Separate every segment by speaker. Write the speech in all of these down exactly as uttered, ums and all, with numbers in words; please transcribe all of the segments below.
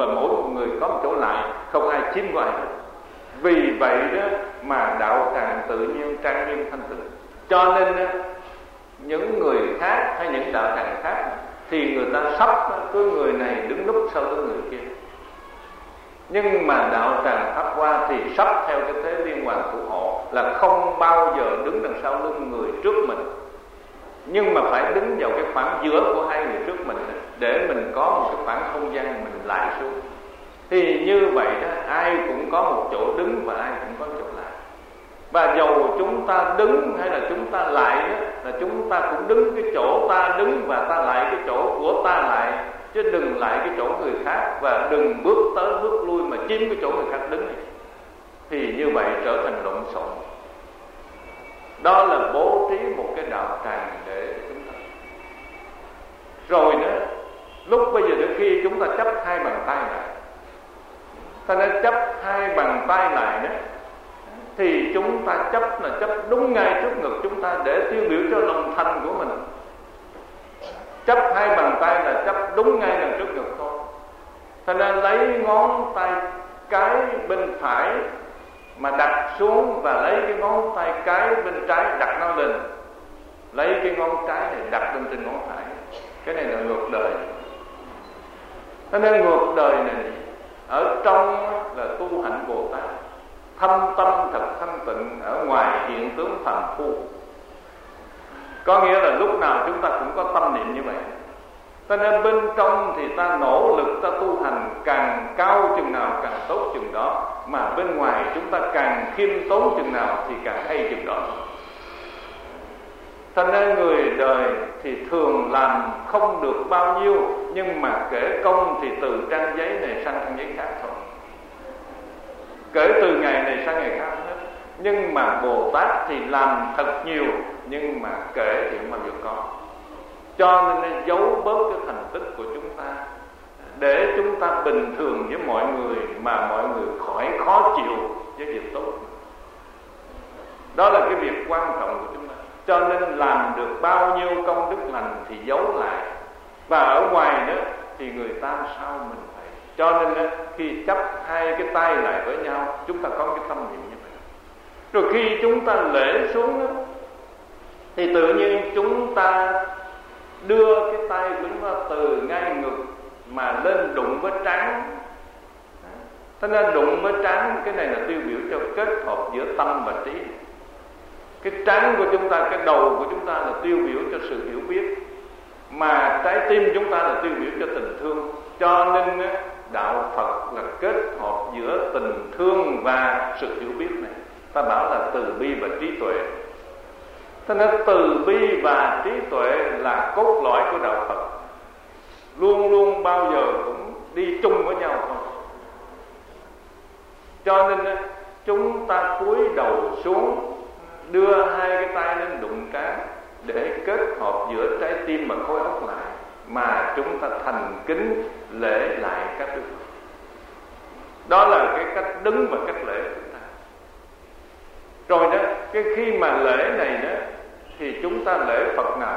Speaker 1: và mỗi một người có một chỗ lại, không ai chiếm qua ai. Vì vậy đó mà đạo tràng tự nhiên trang nghiêm thanh tịnh. Cho nên đó, những người khác hay những đạo tràng khác thì người ta sắp cứ người này đứng núp sau cái người kia. Nhưng mà đạo tràng Pháp Hoa thì sắp theo cái thế liên hoàn thủ hộ, là không bao giờ đứng đằng sau lưng người trước mình, nhưng mà phải đứng vào cái khoảng giữa của hai người trước mình để mình có một cái khoảng không gian mình lại xuống. Thì như vậy đó, ai cũng có một chỗ đứng và ai cũng có chỗ lại. Và dầu chúng ta đứng hay là chúng ta lại đó, là chúng ta cũng đứng cái chỗ ta đứng và ta lại cái chỗ của ta lại, chứ đừng lại cái chỗ người khác và đừng bước tới bước lui mà chiếm cái chỗ người khác đứng này. Thì như vậy trở thành lộn xộn. Đó là bố trí một cái đạo tràng để chúng ta. Rồi nữa, lúc bây giờ đến khi chúng ta chấp hai bàn tay lại, ta nên chấp hai bàn tay lại đó, thì chúng ta chấp là chấp đúng ngay trước ngực chúng ta để tiêu biểu cho lòng thành của mình. Chấp hai bàn tay là chấp đúng ngay đằng trước ngực thôi. Cho nên lấy ngón tay cái bên phải mà đặt xuống và lấy cái ngón tay cái bên trái đặt nó lên. Lấy cái ngón trái này đặt lên trên ngón phải. Cái này là ngược đời. Cho nên ngược đời này ở trong là tu hạnh Bồ Tát, thâm tâm thật thanh tịnh, ở ngoài hiện tướng phàm phu. Có nghĩa là lúc nào chúng ta cũng có tâm niệm như vậy. Cho nên bên trong thì ta nỗ lực ta tu hành càng cao chừng nào càng tốt chừng đó, mà bên ngoài chúng ta càng khiêm tốn chừng nào thì càng hay chừng đó. Cho nên người đời thì thường làm không được bao nhiêu, nhưng mà kể công thì từ trang giấy này sang trang giấy khác thôi. Kể từ ngày này sang ngày khác hết. Nhưng mà Bồ Tát thì làm thật nhiều, nhưng mà kể thì không bao giờ có. Cho nên nó giấu bớt cái thành tích của chúng ta, để chúng ta bình thường với mọi người, mà mọi người khỏi khó chịu với việc tốt. Đó là cái việc quan trọng của chúng ta. Cho nên làm được bao nhiêu công đức lành thì giấu lại, và ở ngoài đó thì người ta sao mình phải. Cho nên đó, khi chấp hai cái tay lại với nhau, chúng ta có cái tâm niệm như vậy. Rồi khi chúng ta lễ xuống đó, thì tự nhiên chúng ta đưa cái tay của chúng ta từ ngay ngực mà lên đụng với trán. Thế nên đụng với trán, cái này là tiêu biểu cho kết hợp giữa tâm và trí. Cái trán của chúng ta, cái đầu của chúng ta là tiêu biểu cho sự hiểu biết, mà trái tim chúng ta là tiêu biểu cho tình thương. Cho nên đạo Phật là kết hợp giữa tình thương và sự hiểu biết này. Ta bảo là từ bi và trí tuệ. Thế nên từ bi và trí tuệ là cốt lõi của đạo Phật, luôn luôn bao giờ cũng đi chung với nhau thôi. Cho nên chúng ta cúi đầu xuống, đưa hai cái tay lên đụng trán để kết hợp giữa trái tim và khối óc lại, mà chúng ta thành kính lễ lại các đức. Đó là cái cách đứng và cách lễ của chúng ta. Rồi đó, cái khi mà lễ này đó thì chúng ta lễ Phật nào?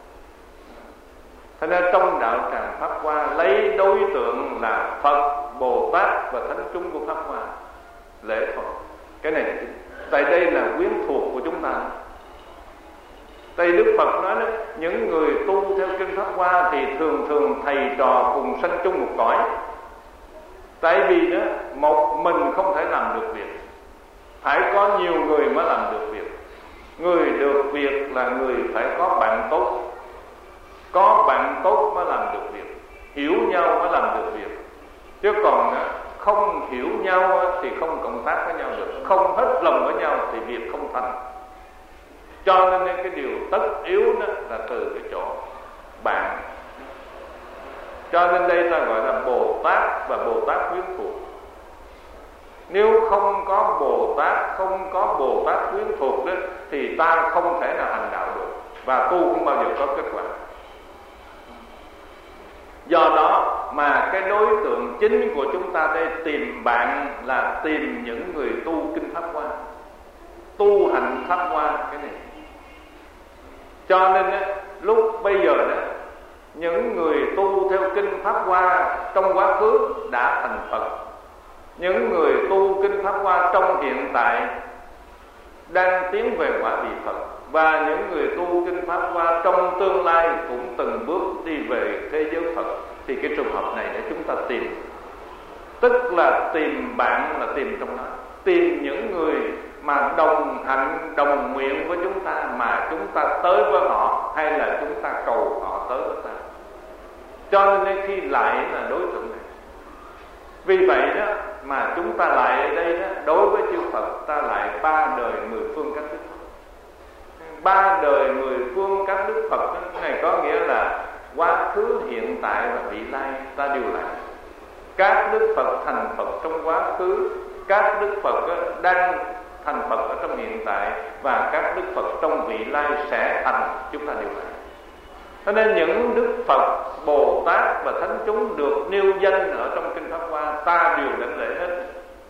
Speaker 1: Thế nên trong đạo tràng Pháp Hoa lấy đối tượng là Phật, Bồ Tát và thánh chúng của Pháp Hoa lễ Phật. Cái này tại đây là quyến thuộc của chúng ta. Tại Đức Phật nói đó, những người tu theo kinh Pháp Hoa thì thường thường thầy trò cùng sanh chung một cõi. Tại vì đó, một mình không thể làm được việc, phải có nhiều người mới làm được việc. Người được việc là người phải có bạn tốt, có bạn tốt mới làm được việc, hiểu nhau mới làm được việc. Chứ còn không hiểu nhau thì không cộng tác với nhau được, không hết lòng với nhau thì việc không thành. Cho nên cái điều tất yếu đó là từ cái chỗ bạn. Cho nên đây ta gọi là Bồ Tát và Bồ Tát quyến thuộc. Nếu không có Bồ Tát, không có Bồ Tát quyến thuộc đó, thì ta không thể nào hành đạo được, và tu không bao giờ có kết quả. Do đó mà cái đối tượng chính của chúng ta đây tìm bạn là tìm những người tu kinh Pháp Hoa, tu hành Pháp Hoa cái này. Cho nên đó, lúc bây giờ đó những người tu theo kinh Pháp Hoa trong quá khứ đã thành Phật, những người tu kinh Pháp Hoa trong hiện tại đang tiến về quả vị Phật, và những người tu kinh Pháp Hoa trong tương lai cũng từng bước đi về thế giới Phật. Thì cái trường hợp này để chúng ta tìm, tức là tìm bạn là tìm trong đó, tìm những người mà đồng hạnh đồng nguyện với chúng ta, mà chúng ta tới với họ hay là chúng ta cầu họ tới với ta. Cho nên khi lại là đối tượng này. Vì vậy đó mà chúng ta lại ở đây đó, đối với chư Phật ta lại ba đời mười phương các đức Phật. Ba đời mười phương các đức Phật đó, này có nghĩa là quá khứ, hiện tại và vị lai ta đều lại. Các đức Phật thành Phật trong quá khứ, các đức Phật đang thành Phật ở trong hiện tại, và các đức Phật trong vị lai sẽ thành, chúng ta đều lại. Cho nên những đức Phật, Bồ Tát và Thánh chúng được nêu danh ở trong kinh Pháp Hoa, ta đều đảnh lễ hết,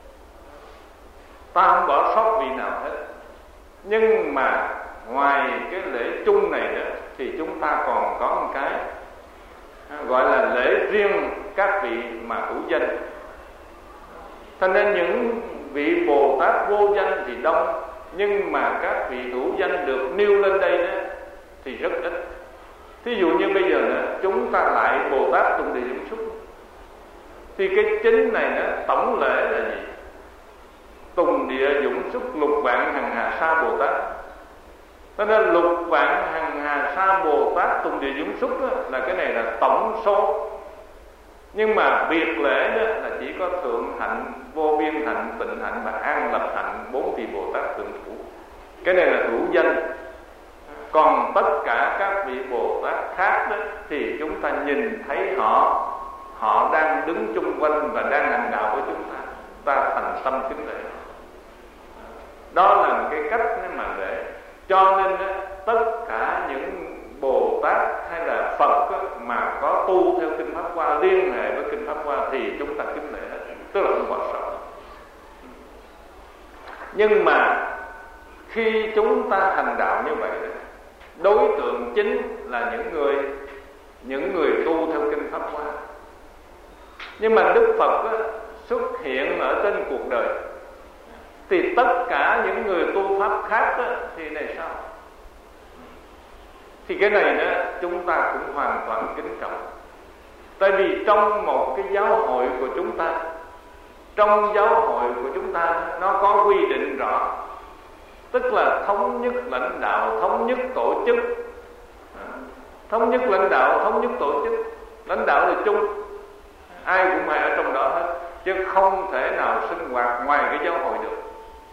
Speaker 1: ta không bỏ sót vị nào hết. Nhưng mà ngoài cái lễ chung này đó, thì chúng ta còn có một cái gọi là lễ riêng các vị mà hữu danh. Cho nên những vị Bồ Tát vô danh thì đông, nhưng mà các vị hữu danh được nêu lên đây đó thì rất ít. Thí dụ như bây giờ nữa, chúng ta lại Bồ Tát Tùng Địa Dũng Xúc, thì cái chính này nữa, tổng lễ là gì? Tùng Địa Dũng Xúc lục vạn hằng hà sa Bồ Tát. Cho nên lục vạn hằng hà sa Bồ Tát Tùng Địa Dũng Xúc đó, là cái này là tổng số. Nhưng mà biệt lễ đó là chỉ có thượng hạnh, vô biên hạnh, tịnh hạnh và an lập hạnh, bốn vị Bồ Tát thượng thủ. Cái này là hữu danh. Còn tất cả các vị Bồ Tát khác đó, thì chúng ta nhìn thấy họ, họ đang đứng chung quanh và đang hành đạo với chúng ta, ta thành tâm kính lễ. Đó là một cái cách mà lễ. Cho nên đó, tất cả những Bồ Tát hay là Phật đó, mà có tu theo kinh Pháp Hoa, liên hệ với kinh Pháp Hoa thì chúng ta kính lễ hết, tức là không bỏ sót. Nhưng mà khi chúng ta hành đạo như vậy đó, đối tượng chính là những người những người tu theo kinh Pháp Hoa. Nhưng mà Đức Phật đó, xuất hiện ở trên cuộc đời, thì tất cả những người tu pháp khác đó, thì này sao? Thì cái này đó chúng ta cũng hoàn toàn kính trọng. Tại vì trong một cái giáo hội của chúng ta, trong giáo hội của chúng ta nó có quy định rõ, tức là thống nhất lãnh đạo, thống nhất tổ chức. Thống nhất lãnh đạo, thống nhất tổ chức. Lãnh đạo là chung, ai cũng phải ở trong đó hết, chứ không thể nào sinh hoạt ngoài cái giáo hội được.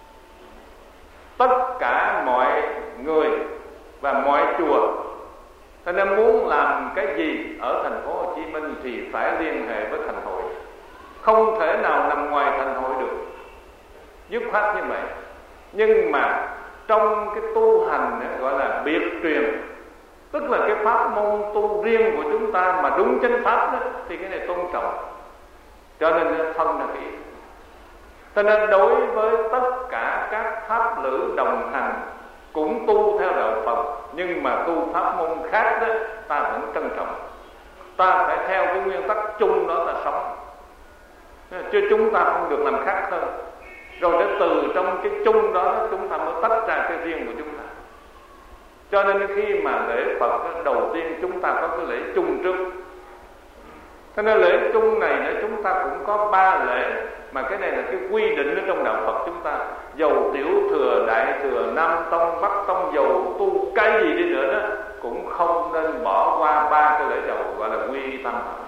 Speaker 1: Tất cả mọi người và mọi chùa, cho nên muốn làm cái gì ở thành phố Hồ Chí Minh thì phải liên hệ với thành hội, không thể nào nằm ngoài thành hội được, dứt khoát như vậy. Nhưng mà trong cái tu hành gọi là biệt truyền, tức là cái pháp môn tu riêng của chúng ta mà đúng chánh pháp đó, thì cái này tôn trọng. Cho nên phân là cái. Cho nên đối với tất cả các pháp lữ đồng hành cũng tu theo đạo Phật, nhưng mà tu pháp môn khác đó, ta vẫn trân trọng. Ta phải theo cái nguyên tắc chung đó ta sống, chứ chúng ta không được làm khác hơn. Rồi để từ trong cái chung đó chúng ta mới tách ra cái riêng của chúng ta. Cho nên khi mà lễ Phật đầu tiên chúng ta có cái lễ chung trước. Cho nên lễ chung này nữa chúng ta cũng có ba lễ, mà cái này là cái quy định ở trong đạo Phật chúng ta. Dầu tiểu thừa, đại thừa, nam tông, bắc tông, dầu tu cái gì đi nữa đó, cũng không nên bỏ qua ba cái lễ đầu gọi là quy y tam bảo.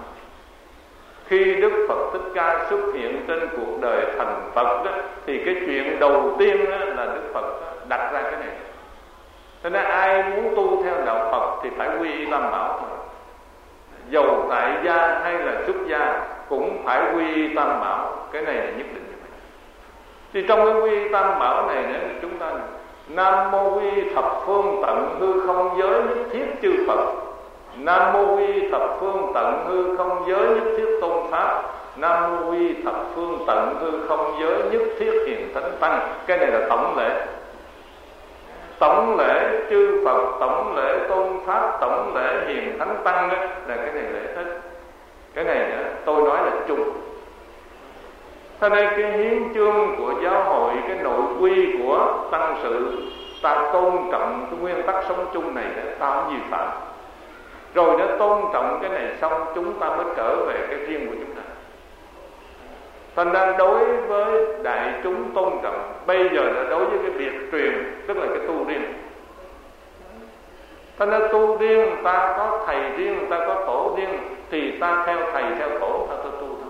Speaker 1: Khi Đức Phật Thích Ca xuất hiện trên cuộc đời thành Phật đó, thì cái chuyện đầu tiên đó là Đức Phật đặt ra cái này. Cho nên ai muốn tu theo đạo Phật thì phải quy y tam bảo thôi. Dầu tại gia hay là xuất gia cũng phải quy y tam bảo. Cái này là nhất định như vậy. Thì trong cái quy y tam bảo này nữa, chúng ta Nam mô quy thập phương tận hư không giới nhất thiết chư Phật. Nam mô quy thập phương tận hư không giới nhất thiết tôn pháp. Nam mô quy thập phương tận hư không giới nhất thiết hiền thánh tăng. Cái này là tổng lễ. tổng lễ chư Phật, tổng lễ tôn pháp, tổng lễ hiền thánh tăng đó, là cái này lễ hết. Cái này đó, tôi nói là chung. Thế nên cái hiến chương của giáo hội, cái nội quy của tăng sự, ta tôn trọng cái nguyên tắc sống chung này đó, ta không vi phạm. Rồi đã tôn trọng cái này xong, chúng ta mới trở về cái riêng của chúng ta. Thành ra đối với đại chúng tôn trọng. Bây giờ là đối với cái việc truyền, tức là cái tu riêng. Thành ra tu riêng, ta có thầy riêng, ta có tổ riêng, thì ta theo thầy, theo tổ, ta tu tu thôi.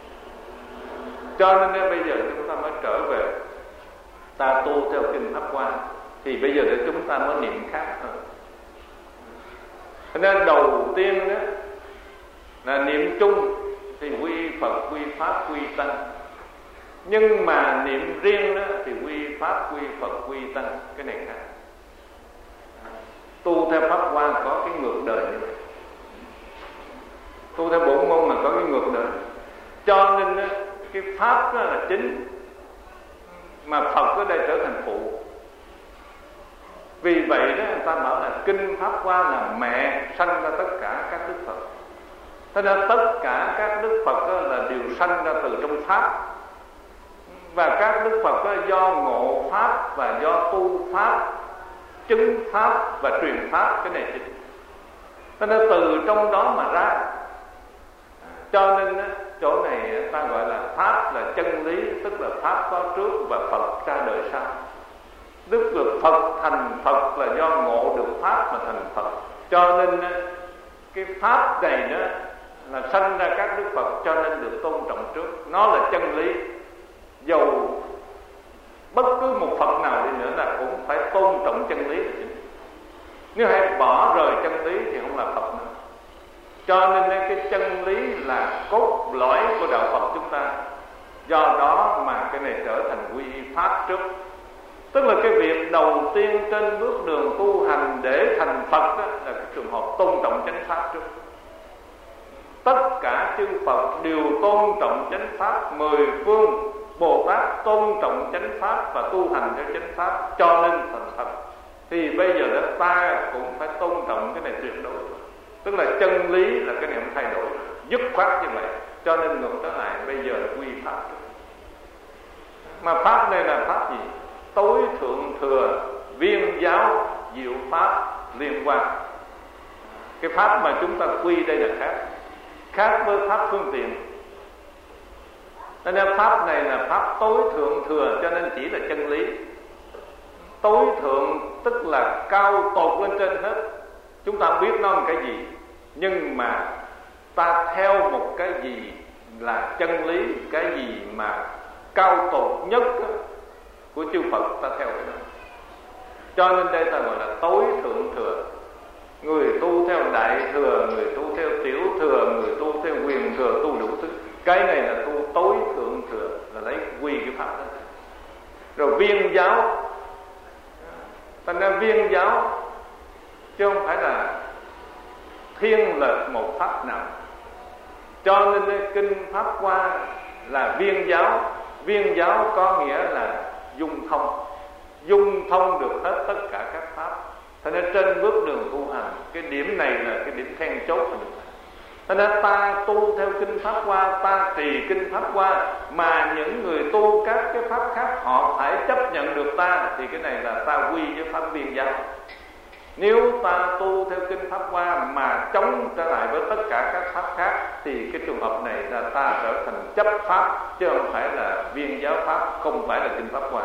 Speaker 1: Cho nên bây giờ chúng ta mới trở về, ta tu theo kinh Pháp Hoa. Thì bây giờ để chúng ta mới niệm khác hơn. Cho nên đầu tiên đó là niệm chung, thì quy Phật, quy Pháp, quy Tăng. Nhưng mà niệm riêng đó thì quy Pháp, quy Phật, quy Tăng. Cái này khác. Tu theo Pháp Hoa có cái ngược đời như vậy. Tu theo bổn môn là có cái ngược đời. Cho nên đó, cái Pháp đó là chính, mà Phật ở đây trở thành phụ. Vì vậy đó người ta bảo là kinh Pháp Hoa là mẹ sanh ra tất cả các Đức Phật. Thế nên tất cả các Đức Phật đó là đều sanh ra từ trong Pháp. Và các Đức Phật đó do ngộ Pháp và do tu Pháp, chứng Pháp và truyền Pháp, cái này chính. Thế nên từ trong đó mà ra. Cho nên chỗ này ta gọi là Pháp là chân lý, tức là Pháp có trước và Phật ra đời sau. Đức là Phật thành Phật là do ngộ được Pháp mà thành Phật. Cho nên cái Pháp này đó là sanh ra các Đức Phật, cho nên được tôn trọng trước. Nó là chân lý. Dầu bất cứ một Phật nào đi nữa là cũng phải tôn trọng chân lý là chính. Nếu hay bỏ rời chân lý thì không là Phật nữa. Cho nên cái chân lý là cốt lõi của đạo Phật chúng ta. Do đó mà cái này trở thành quy Pháp trước. Tức là cái việc đầu tiên trên bước đường tu hành để thành Phật đó, là cái trường hợp tôn trọng chánh Pháp trước. Tất cả chư Phật đều tôn trọng chánh Pháp. Mười phương Bồ Tát tôn trọng chánh Pháp và tu hành theo chánh Pháp, cho nên thành Phật. Thì bây giờ đó ta cũng phải tôn trọng cái này tuyệt đối. Tức là chân lý là cái này không thay đổi, dứt khoát như vậy. Cho nên ngược trở lại bây giờ là quy Pháp trước. Mà Pháp này là Pháp gì? Tối thượng thừa viên giáo diệu Pháp liên quan. Cái Pháp mà chúng ta quy đây là khác, khác với Pháp phương tiện. Nên Pháp này là Pháp tối thượng thừa, cho nên chỉ là chân lý. Tối thượng tức là cao tột lên trên hết. Chúng ta biết nó là cái gì, nhưng mà ta theo một cái gì là chân lý, cái gì mà cao tột nhất của chư Phật, ta theo cái đó. Cho nên đây ta gọi là tối thượng thừa. Người tu theo đại thừa, người tu theo tiểu thừa, người tu theo quyền thừa, tu đủ thứ. Cái này là tu tối thượng thừa, là lấy quy cái Pháp đó. Rồi viên giáo, thành ra viên giáo chứ không phải là thiên lệch một Pháp nào. Cho nên kinh Pháp Hoa là viên giáo. Viên giáo có nghĩa là dung thông, dung thông được hết tất cả các Pháp. Thế nên trên bước đường tu hành, cái điểm này là cái điểm then chốt. Thế nên ta tu theo kinh Pháp Hoa, ta trì kinh Pháp Hoa, mà những người tu các cái Pháp khác họ phải chấp nhận được ta, thì cái này là ta quy với Pháp viên giáo. Nếu ta tu theo kinh Pháp Hoa mà chống trở lại với tất cả các Pháp khác, thì cái trường hợp này là ta trở thành chấp Pháp, chứ không phải là viên giáo Pháp, không phải là kinh Pháp Hoa.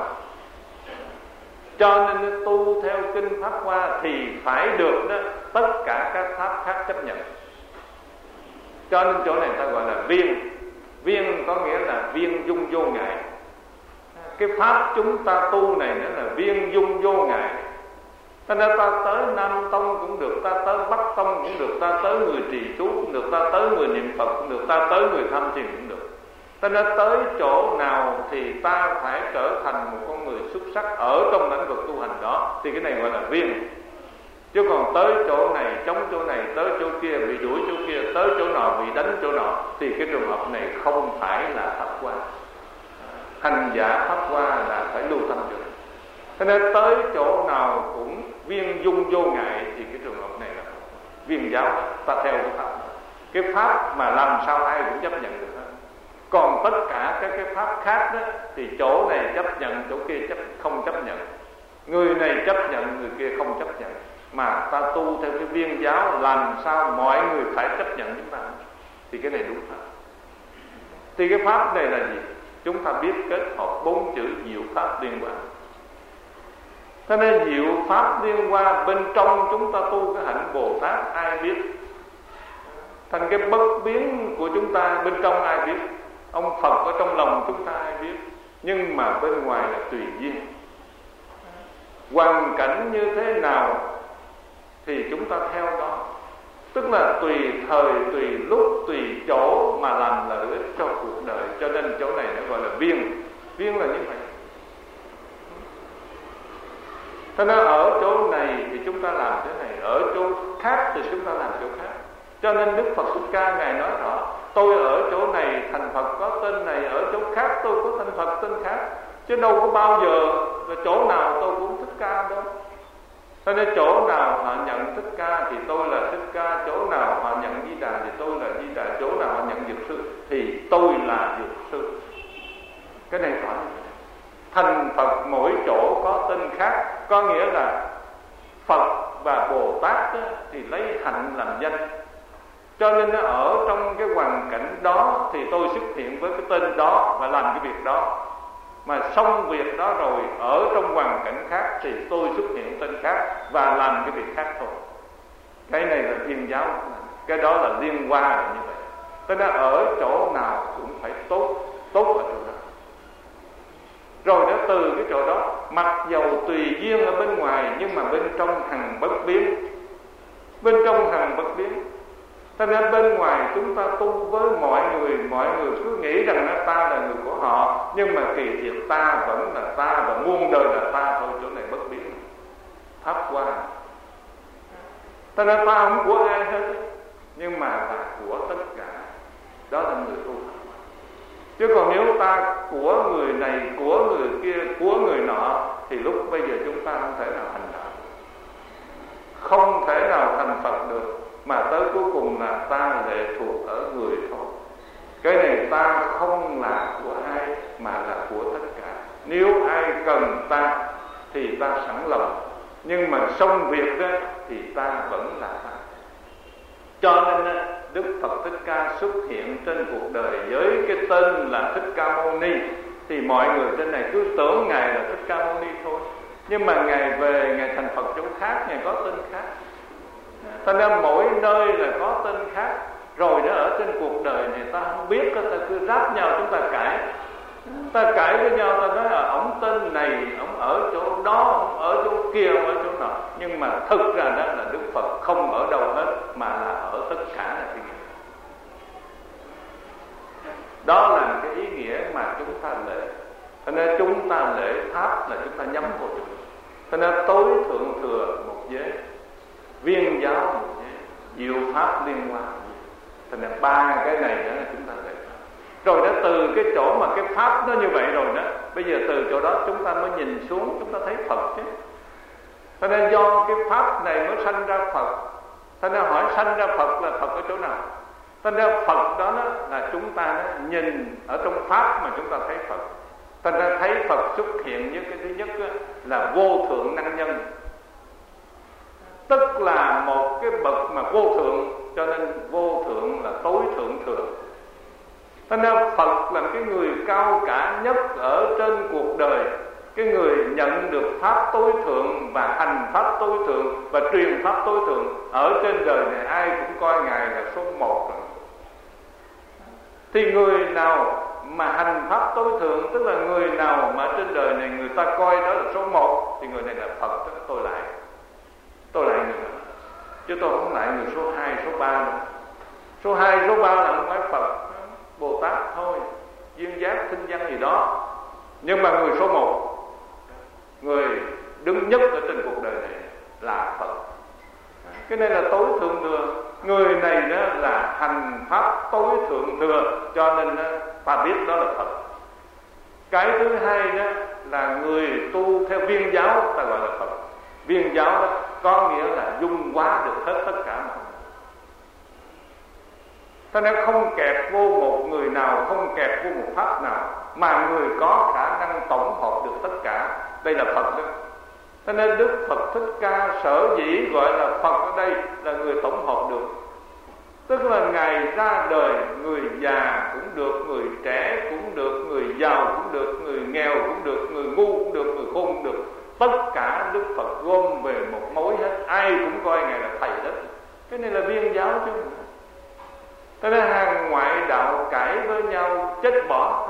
Speaker 1: Cho nên tu theo kinh Pháp Hoa thì phải được đó, tất cả các Pháp khác chấp nhận. Cho nên chỗ này ta gọi là viên. Viên có nghĩa là viên dung vô ngại. Cái Pháp chúng ta tu này nữa là viên dung vô ngại. Ta nên ta tới Nam Tông cũng được, ta tới Bắc Tông cũng được, ta tới người trì chú cũng được, ta tới người niệm Phật cũng được, ta tới người tham thiền cũng được. Ta nên tới chỗ nào thì ta phải trở thành một con người xuất sắc ở trong lĩnh vực tu hành đó, thì cái này gọi là viên. Chứ còn tới chỗ này, chống chỗ này, tới chỗ kia, bị đuổi chỗ kia, tới chỗ nọ, bị đánh chỗ nọ, thì cái trường hợp này không phải là Pháp Hoa. Hành giả Pháp Hoa là phải lưu tâm chỗ này. Cho nên tới chỗ nào cũng viên dung vô ngại, thì cái trường hợp này là viên giáo, ta theo cái pháp. Cái pháp mà làm sao ai cũng chấp nhận được hết. Còn tất cả các cái pháp khác đó, thì chỗ này chấp nhận, chỗ kia chấp không chấp nhận. Người này chấp nhận, người kia không chấp nhận. Mà ta tu theo cái viên giáo, làm sao mọi người phải chấp nhận chúng ta, thì cái này đúng pháp. Thì cái pháp này là gì? Chúng ta biết kết hợp bốn chữ diệu pháp liên quan. Cho nên diệu pháp liên quan bên trong chúng ta tu cái hạnh Bồ Tát ai biết? Thành cái bất biến của chúng ta bên trong ai biết? Ông Phật ở trong lòng chúng ta ai biết? Nhưng mà bên ngoài là tùy duyên. Hoàn cảnh như thế nào thì chúng ta theo đó. Tức là tùy thời, tùy lúc, tùy chỗ mà làm lợi ích cho cuộc đời. Cho nên chỗ này nó gọi là viên. Viên là như vậy. Thế nên ở chỗ này thì chúng ta làm thế này, ở chỗ khác thì chúng ta làm chỗ khác. Cho nên Đức Phật Thích Ca Ngài nói rõ, tôi ở chỗ này thành Phật có tên này, ở chỗ khác tôi có thành Phật tên khác. Chứ đâu có bao giờ là chỗ nào tôi cũng Thích Ca đâu. Cho nên chỗ nào họ nhận Thích Ca thì tôi là Thích Ca, chỗ nào họ nhận Di Đà thì tôi là Di Đà, chỗ nào họ nhận Dược Sư thì tôi là Dược Sư. Cái này rõ như vậy. Thành Phật mỗi chỗ có tên khác, có nghĩa là Phật và Bồ Tát đó, thì lấy hạnh làm danh. Cho nên ở trong cái hoàn cảnh đó thì tôi xuất hiện với cái tên đó và làm cái việc đó. Mà xong việc đó rồi, ở trong hoàn cảnh khác thì tôi xuất hiện tên khác và làm cái việc khác thôi. Cái này là thiên giáo, cái đó là liên quan là như vậy. Cho nên ở chỗ nào cũng phải tốt, tốt ở chỗ đó. Rồi đó từ cái chỗ đó, mặc dầu tùy duyên ở bên ngoài, nhưng mà bên trong hằng bất biến. Bên trong hằng bất biến. Cho nên bên ngoài chúng ta tu với mọi người, mọi người cứ nghĩ rằng là ta là người của họ, nhưng mà kỳ thiệt ta vẫn là ta và muôn đời là ta thôi. Chỗ này bất biến, pháp qua. Cho nên ta không của ai hết, nhưng mà là của tất cả. Đó là người tu. Chứ còn nếu ta của người này, của người kia, của người nọ, thì lúc bây giờ chúng ta không thể nào thành đạo, không thể nào thành Phật được. Mà tới cuối cùng là ta lệ thuộc ở người thôi. Cái này ta không là của ai, mà là của tất cả. Nếu ai cần ta thì ta sẵn lòng, nhưng mà xong việc đó thì ta vẫn là ta. Cho nên Đức Phật Thích Ca xuất hiện trên cuộc đời với cái tên là Thích Ca Mâu Ni, thì mọi người trên này cứ tưởng Ngài là Thích Ca Mâu Ni thôi. Nhưng mà Ngài về, Ngài thành Phật chỗ khác, Ngài có tên khác. Ta nên mỗi nơi là có tên khác. Rồi đó ở trên cuộc đời này ta không biết, ta cứ ráp nhau, chúng ta cãi. Ta cãi với nhau, ta nói là ổng tên này, ổng ở chỗ đó, ổng ở chỗ kia, ổng ở chỗ nọ. Nhưng mà thực ra đó là Đức Phật không ở đâu hết, mà là ở tất cả là thiên nhiên. Đó là cái ý nghĩa mà chúng ta lễ. Cho nên chúng ta lễ tháp là chúng ta nhắm vào chúng. Cho nên tối thượng thừa một giới, viên giáo một giới, diệu pháp liên quan. Cho nên ba cái này đó là chúng ta lễ. Rồi đó từ cái chỗ mà cái pháp nó như vậy rồi đó, bây giờ từ chỗ đó chúng ta mới nhìn xuống, chúng ta thấy Phật chứ. Cho nên do cái pháp này mới sanh ra Phật. Cho nên hỏi sanh ra Phật là Phật ở chỗ nào? Cho nên Phật đó, đó là chúng ta đó, nhìn ở trong pháp mà chúng ta thấy Phật. Cho nên thấy Phật xuất hiện với cái thứ nhất đó, là vô thượng năng nhân. Tức là một cái bậc mà vô thượng, cho nên vô thượng là tối thượng thừa. Cho nên Phật là cái người cao cả nhất ở trên cuộc đời, cái người nhận được pháp tối thượng và hành pháp tối thượng và truyền pháp tối thượng. Ở trên đời này ai cũng coi Ngài là số một rồi. Thì người nào mà hành pháp tối thượng, tức là người nào mà trên đời này người ta coi đó là số một, thì người này là Phật. Tức là tôi lại Tôi lại người đó, chứ tôi không lại người số hai, số ba nữa. Số hai, số ba là không phải Phật, Bồ Tát thôi, duyên giác, thinh văn gì đó. Nhưng mà người số một, người đứng nhất ở trên cuộc đời này là Phật. Cái này là tối thượng thừa. Người này đó là hành pháp tối thượng thừa, cho nên ta biết đó là Phật. Cái thứ hai đó là người tu theo viên giáo ta gọi là Phật. Viên giáo đó có nghĩa là dung hóa được hết tất cả mọi người. Cho nên không kẹt vô một người nào, không kẹt vô một pháp nào, mà người có khả năng tổng hợp được tất cả. Đây là Phật đó. Cho nên Đức Phật Thích Ca sở dĩ gọi là Phật ở đây là người tổng hợp được. Tức là Ngài ra đời, người già cũng được, người trẻ cũng được, người giàu cũng được, người nghèo cũng được, người ngu cũng được, người khôn cũng được. Tất cả Đức Phật gom về một mối hết, ai cũng coi Ngài là thầy hết. Cái này là viên giáo chứ. Cho nên hàng ngoại đạo cãi với nhau chết bỏ.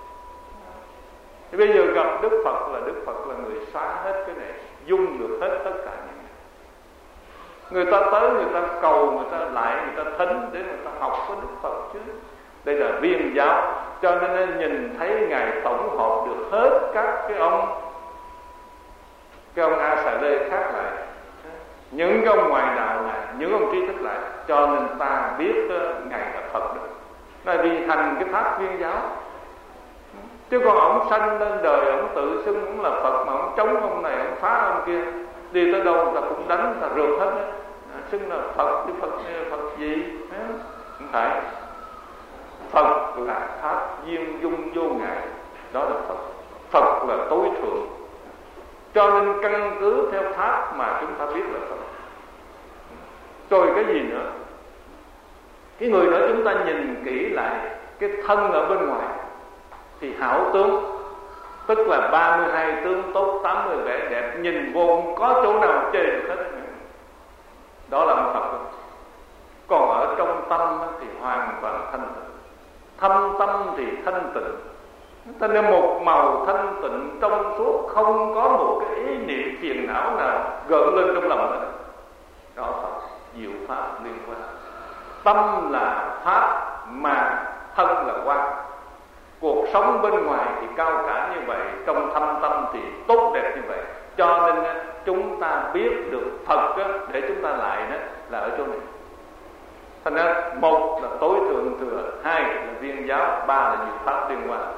Speaker 1: Thì bây giờ gặp Đức Phật là Đức Phật là người xóa hết cái này, dung được hết tất cả những này. Người ta tới, người ta cầu, người ta lại, người ta thính để người ta học với Đức Phật chứ. Đây là viên giáo. Cho nên nhìn thấy Ngài tổng hợp được hết các cái ông Cái ông A Xà Lê khác lại, những cái ông ngoại đạo này, những ông trí thức lại. Cho nên ta biết Ngài là Phật được, là vì thành cái pháp viên giáo. Chứ còn ông sanh lên đời, ông tự xưng cũng là Phật, mà ông chống ông này, ông phá ông kia, đi tới đâu người ta cũng đánh, người ta rượt hết đó. Xưng là Phật, chứ Phật Phật gì? Không phải. Phật là pháp viên dung vô ngại, đó là Phật. Phật là tối thượng. Cho nên căn cứ theo pháp mà chúng ta biết là Phật. Rồi cái gì nữa? Cái người đó chúng ta nhìn kỹ lại cái thân ở bên ngoài thì hảo tướng, tức là ba mươi hai tướng tốt, tám mươi vẻ đẹp, nhìn vô không có chỗ nào chê được hết. Đó là ông Phật. Còn ở trong tâm thì hoàn toàn thanh tịnh, thâm tâm thì thanh tịnh. Cho nên một màu thanh tịnh trong suốt, không có một cái ý niệm phiền não nào gợn lên trong lòng nữa. Đó Phật diệu pháp liên quan. Tâm là pháp mà thân là quan. Cuộc sống bên ngoài thì cao cả như vậy, trong thâm tâm thì tốt đẹp như vậy. Cho nên chúng ta biết được Phật để chúng ta lại đó là ở chỗ này. Thành ra một là tối thượng thừa, hai là viên giáo, ba là diệu pháp liên quan.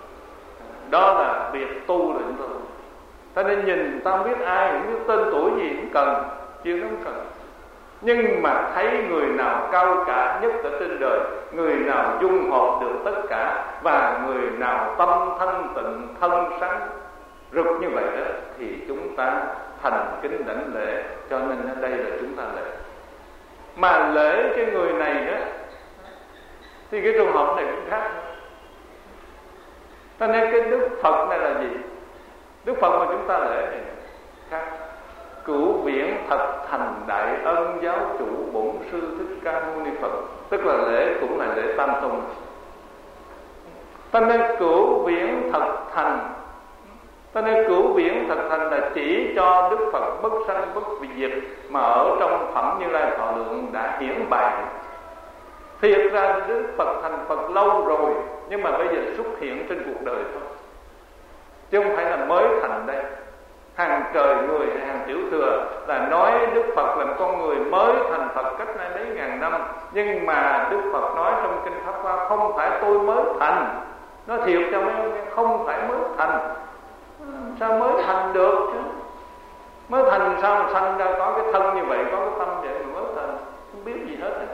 Speaker 1: Đó là việc tu là chúng ta. Cho nên nhìn ta không biết ai, không biết tên tuổi gì cũng cần, chuyện đó không cần. Nhưng mà thấy người nào cao cả nhất ở trên đời, người nào dung hợp được tất cả, và người nào tâm thanh tịnh, thân sáng rực như vậy đó, thì chúng ta thành kính đảnh lễ. Cho nên ở đây là chúng ta lễ. Mà lễ cái người này đó thì cái trường hợp này cũng khác. Cho nên cái Đức Phật này là gì? Đức Phật mà chúng ta lễ này khác. Cửu viễn thật thành đại ân giáo chủ bổn sư Thích Ca Mâu Ni Phật. Tức là lễ cũng là lễ tam tùng. Cho nên cửu viễn thật thành, cho nên cửu viễn thật thành là chỉ cho Đức Phật bất sanh bất diệt, mà ở trong phẩm Như Lai Thọ Lượng đã hiển bày. Thiệt ra Đức Phật thành Phật lâu rồi, nhưng mà bây giờ xuất hiện trên cuộc đời thôi, chứ không phải là mới thành đây. Hàng trời người, hàng tiểu thừa là nói Đức Phật là một con người mới thành Phật cách nay mấy ngàn năm. Nhưng mà Đức Phật nói trong Kinh Pháp Hoa, không phải tôi mới thành. Nói thiệt cho mấy ông nghe, không phải mới thành. Sao mới thành được chứ? Mới thành sao mà sanh ra có cái thân như vậy, có cái tâm vậy mà mới thành? Không biết gì hết rồi.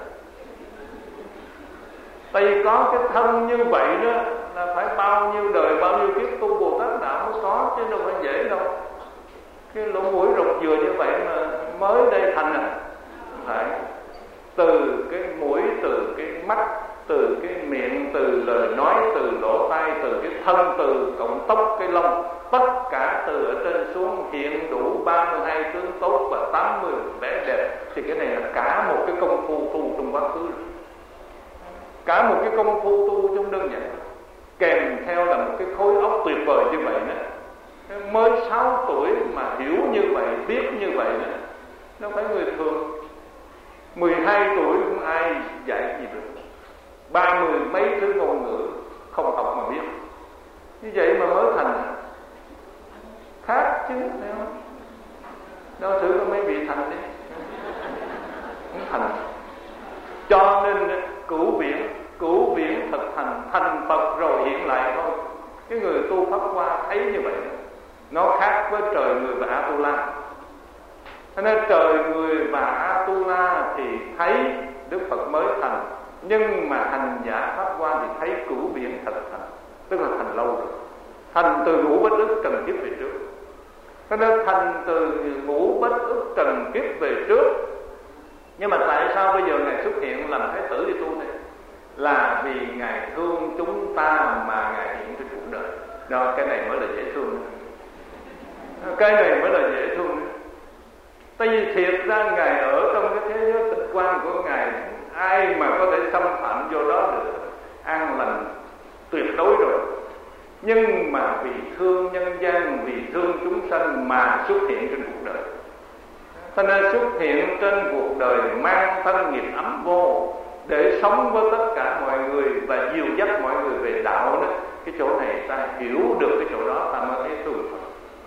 Speaker 1: Tại vì có cái thân như vậy đó là phải bao nhiêu đời, bao nhiêu kiếp tu Bồ Tát Đạo mới có, chứ đâu phải dễ đâu. Cái lỗ mũi rụt vừa như vậy mà mới đây thành à? Phải từ cái mũi, từ cái mắt, từ cái miệng, từ lời nói, từ lỗ tai, từ cái thân, từ cộng tóc, cái lông, tất cả từ ở trên xuống hiện đủ ba mươi hai tướng tốt và tám mươi vẻ đẹp. Thì cái này là cả một cái công phu tu trong quá khứ, cả một cái công phu tu trong đơn giản, kèm theo là một cái khối óc tuyệt vời như vậy nữa. Mới sáu tuổi mà hiểu như vậy, biết như vậy nữa, nó phải người thường. Mười hai tuổi cũng ai dạy gì được, ba mươi mấy thứ ngôn ngữ không học mà biết. Như vậy mà mới thành khác chứ, thấy không? Đâu thử có mấy vị thành đi, không thành. Cho nên cửu viễn, cửu viễn thật thành, thành Phật rồi hiện lại thôi. Cái người tu Pháp Hoa thấy như vậy đó. Nó khác với trời người và Atula. Thế nên trời người và Atula thì thấy Đức Phật mới thành, nhưng mà hành giả Pháp Hoa thì thấy cửu biển thật thành, tức là thành lâu rồi, thành từ ngũ bất ức trần kiếp về trước. Thế nên thành từ ngũ bất ức trần kiếp về trước. Nhưng mà tại sao bây giờ Ngài xuất hiện làm Thái tử đi tu này? Là vì Ngài thương chúng ta mà Ngài hiện trên cuộc đời. Đó, cái này mới là dễ thương. Cái này mới là dễ thương. Tại vì thiệt ra Ngài ở trong cái thế giới tịch quan của Ngài, ai mà có thể xâm phạm vô đó được, an lành tuyệt đối rồi. Nhưng mà vì thương nhân gian, vì thương chúng sanh mà xuất hiện trên cuộc đời. Cho nên xuất hiện trên cuộc đời mang thân nghiệp ấm vô, để sống với tất cả mọi người và dìu dắt mọi người về đạo đó. Cái chỗ này ta hiểu được cái chỗ đó, ta mới thấy thương Phật.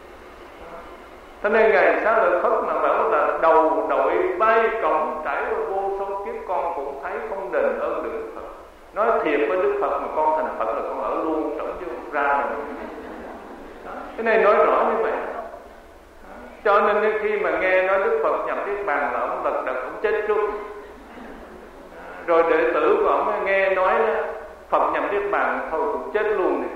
Speaker 1: Cho nên Ngài Xá Lợi Phất mà bảo là đầu đội vai cổng, trải qua vô số kiếp con cũng thấy không đền ơn được Đức Phật. Nói thiệt với Đức Phật mà con thành Phật là con ở luôn sống chứ không ra rồi. Cái này nói rõ như vậy. Cho nên khi mà nghe nói Đức Phật nhập Niết Bàn là ông lật đật ông chết trước. Rồi đệ tử của ông nghe nói Phật nhập Niết Bàn thôi cũng chết luôn này.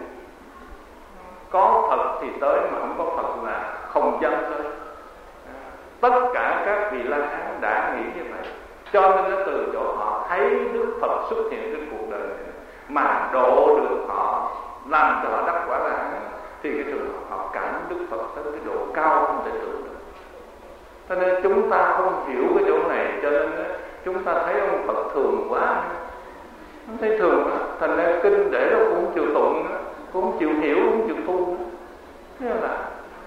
Speaker 1: Có Phật thì tới, mà không có Phật là không dám tới. Tất cả các vị La Hán đã nghĩ như vậy. Cho nên nó từ chỗ họ thấy Đức Phật xuất hiện trên cuộc đời này mà độ được họ, làm cho họ đắc quả La Hán, thì cái trường hợp họ cảm Đức Phật tới cái độ cao không thể tưởng được. Cho nên chúng ta không hiểu cái chỗ này, cho nên chúng ta thấy ông Phật thường quá, không thấy thường quá. Thành ra kinh để đó cũng chịu tụng, cũng chịu hiểu, cũng chịu tu. Thế là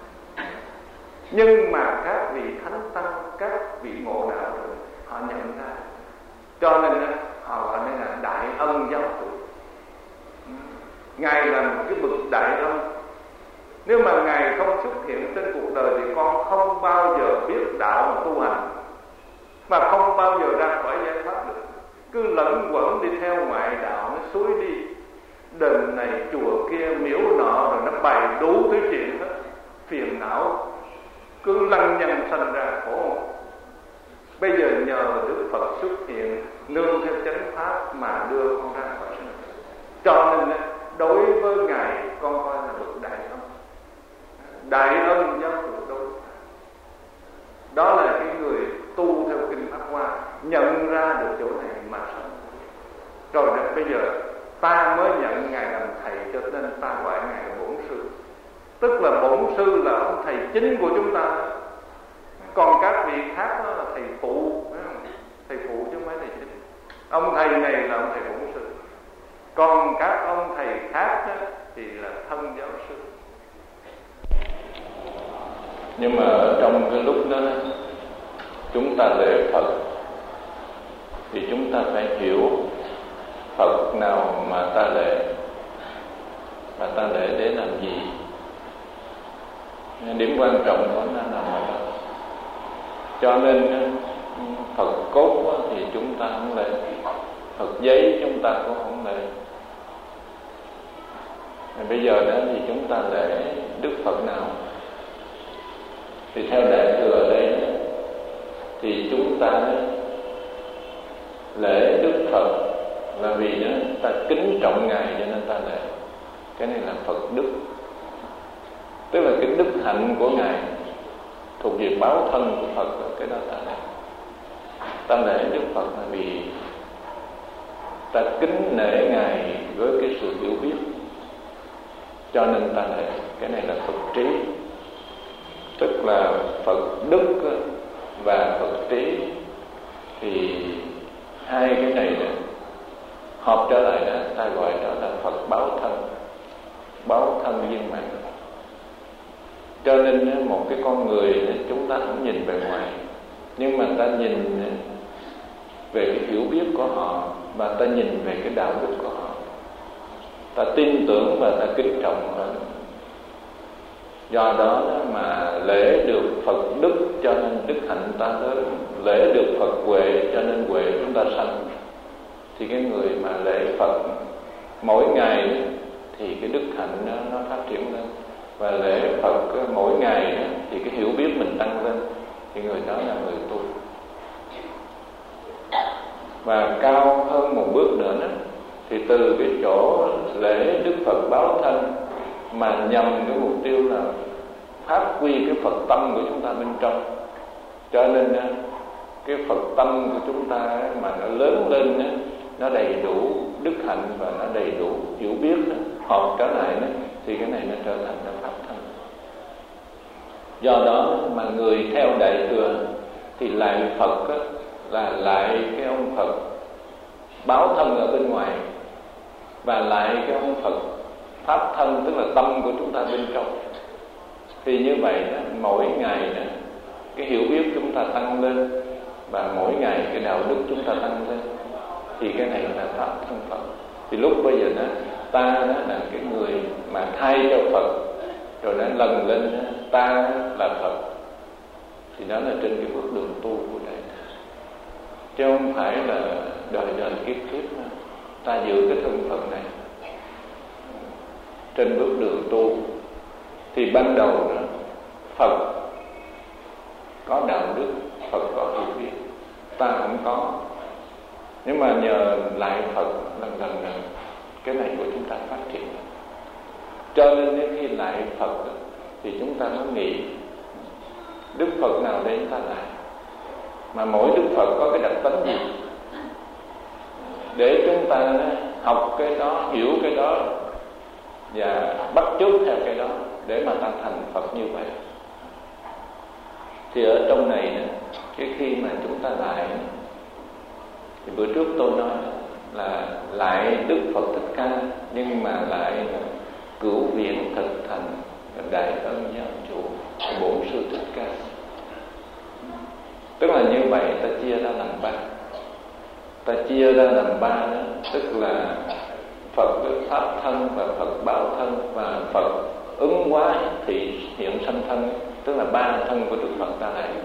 Speaker 1: nhưng mà các vị thánh tăng, các vị ngộ đạo rồi, họ nhận ra. Cho nên họ gọi đây là đại ân giáo chủ. Ngài là một cái bậc đại ân. Nếu mà Ngài không xuất hiện trên cuộc đời thì con không bao giờ biết đạo mà tu hành, mà không bao giờ ra khỏi giải thoát được. Cứ lẫn quẩn đi theo ngoại đạo, nó xúi đi đền này chùa kia, miếu nọ, rồi nó bày đủ thứ chuyện hết, phiền não cứ lăng nhăng sanh ra khổ. Bây giờ nhờ Đức Phật xuất hiện nương theo chánh pháp mà đưa con ra khỏi sanh. Cho nên đối với Ngài con coi là bậc đại ân, đại ân giáo chủ đối. Đó là cái người tu theo kinh Pháp Hoa, nhận ra được chỗ này mà sống. Rồi được bây giờ ta mới nhận Ngài làm thầy, cho nên ta gọi Ngài là bổn sư. Tức là bổn sư là ông thầy chính của chúng ta. Còn các vị khác đó là thầy phụ, thầy phụ chứ không phải thầy chính. Ông thầy này là ông thầy bổn sư, còn các ông thầy khác đó thì là thân giáo sư.
Speaker 2: Nhưng mà ở trong cái lúc đó chúng ta lễ Phật thì chúng ta phải hiểu Phật nào mà ta lễ, mà ta lễ để làm gì. Điểm quan trọng đó là nằm ở đó. Cho nên Phật cốt thì chúng ta không lễ, Phật giấy chúng ta cũng không lễ. Bây giờ đó thì chúng ta lễ Đức Phật nào? Thì theo Đại Thừa ở đây thì chúng ta lễ Đức Phật là vì đó ta kính trọng Ngài cho nên ta lễ. Cái này là Phật đức, tức là cái đức hạnh của Ngài thuộc về báo thân của Phật. Cái đó ta lễ. Ta lễ Đức Phật là vì ta kính nể Ngài với cái sự hiểu biết, cho nên ta lễ. Cái này là Phật trí, tức là Phật đức và Phật trí. Thì hai cái này đó hợp trở lại đó, ta gọi đó là Phật báo thân, báo thân viên mãn. Cho nên một cái con người chúng ta không nhìn bề ngoài, nhưng mà ta nhìn về cái hiểu biết của họ, và ta nhìn về cái đạo đức của họ, ta tin tưởng và ta kính trọng hơn. Do đó mà lễ được Phật đức cho nên đức hạnh ta lớn, lễ được Phật huệ cho nên huệ chúng ta sanh. Thì cái người mà lễ Phật mỗi ngày thì cái cái đức hạnh nó, nó phát triển lên. Và lễ Phật mỗi ngày thì cái hiểu biết mình tăng lên, thì người đó là người tu. Và cao hơn một bước nữa đó, thì từ cái chỗ lễ Đức Phật báo thân mà nhằm cái mục tiêu là phát huy cái Phật tâm của chúng ta bên trong. Cho nên cái Phật tâm của chúng ta mà nó lớn lên, nó đầy đủ đức hạnh và nó đầy đủ hiểu biết, hợp trở lại, thì cái này nó trở thành là pháp thân. Do đó mà người theo Đại Thừa thì lại Phật là lại cái ông Phật báo thân ở bên ngoài, và lại cái ông Phật pháp thân, tức là tâm của chúng ta bên trong. Thì như vậy đó, mỗi ngày đó, cái hiểu biết chúng ta tăng lên, và mỗi ngày cái đạo đức chúng ta tăng lên, thì cái này là pháp thân Phật. Thì lúc bây giờ đó, ta đó là cái người mà thay cho Phật, rồi nó lần lên đó, ta là Phật. Thì đó là trên cái bước đường tu của Đại Thừa, chứ không phải là đời đời kiếp kiếp đó, ta giữ cái thân phận này. Trên bước đường tu thì ban đầu đó, Phật có đạo đức, Phật có hiểu biết, ta không có. Nhưng mà nhờ lại Phật lần lần lần, cái này của chúng ta phát triển. Cho nên đến khi lại Phật thì chúng ta mới nghĩ Đức Phật nào để chúng ta lại, mà mỗi Đức Phật có cái đặc tính gì, để chúng ta học cái đó, hiểu cái đó và bắt chước theo cái đó, để mà ta thành Phật như vậy. Thì ở trong này cái khi mà chúng ta lại, thì bữa trước tôi nói là lại Đức Phật Thích Ca, nhưng mà lại cửu viện thực thành đại ân giáo chủ bổn sư Thích Ca. Tức là như vậy, ta chia ra làm ba. Ta chia ra làm ba đó, tức là Phật pháp thân và Phật báo thân và Phật ứng hóa thị hiện sanh thân, tức là ba thân của Đức Phật ta lại.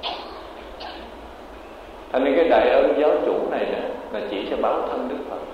Speaker 2: Thành nên cái đại ân giáo chủ này đó, là chỉ cho báo thân Đức Phật,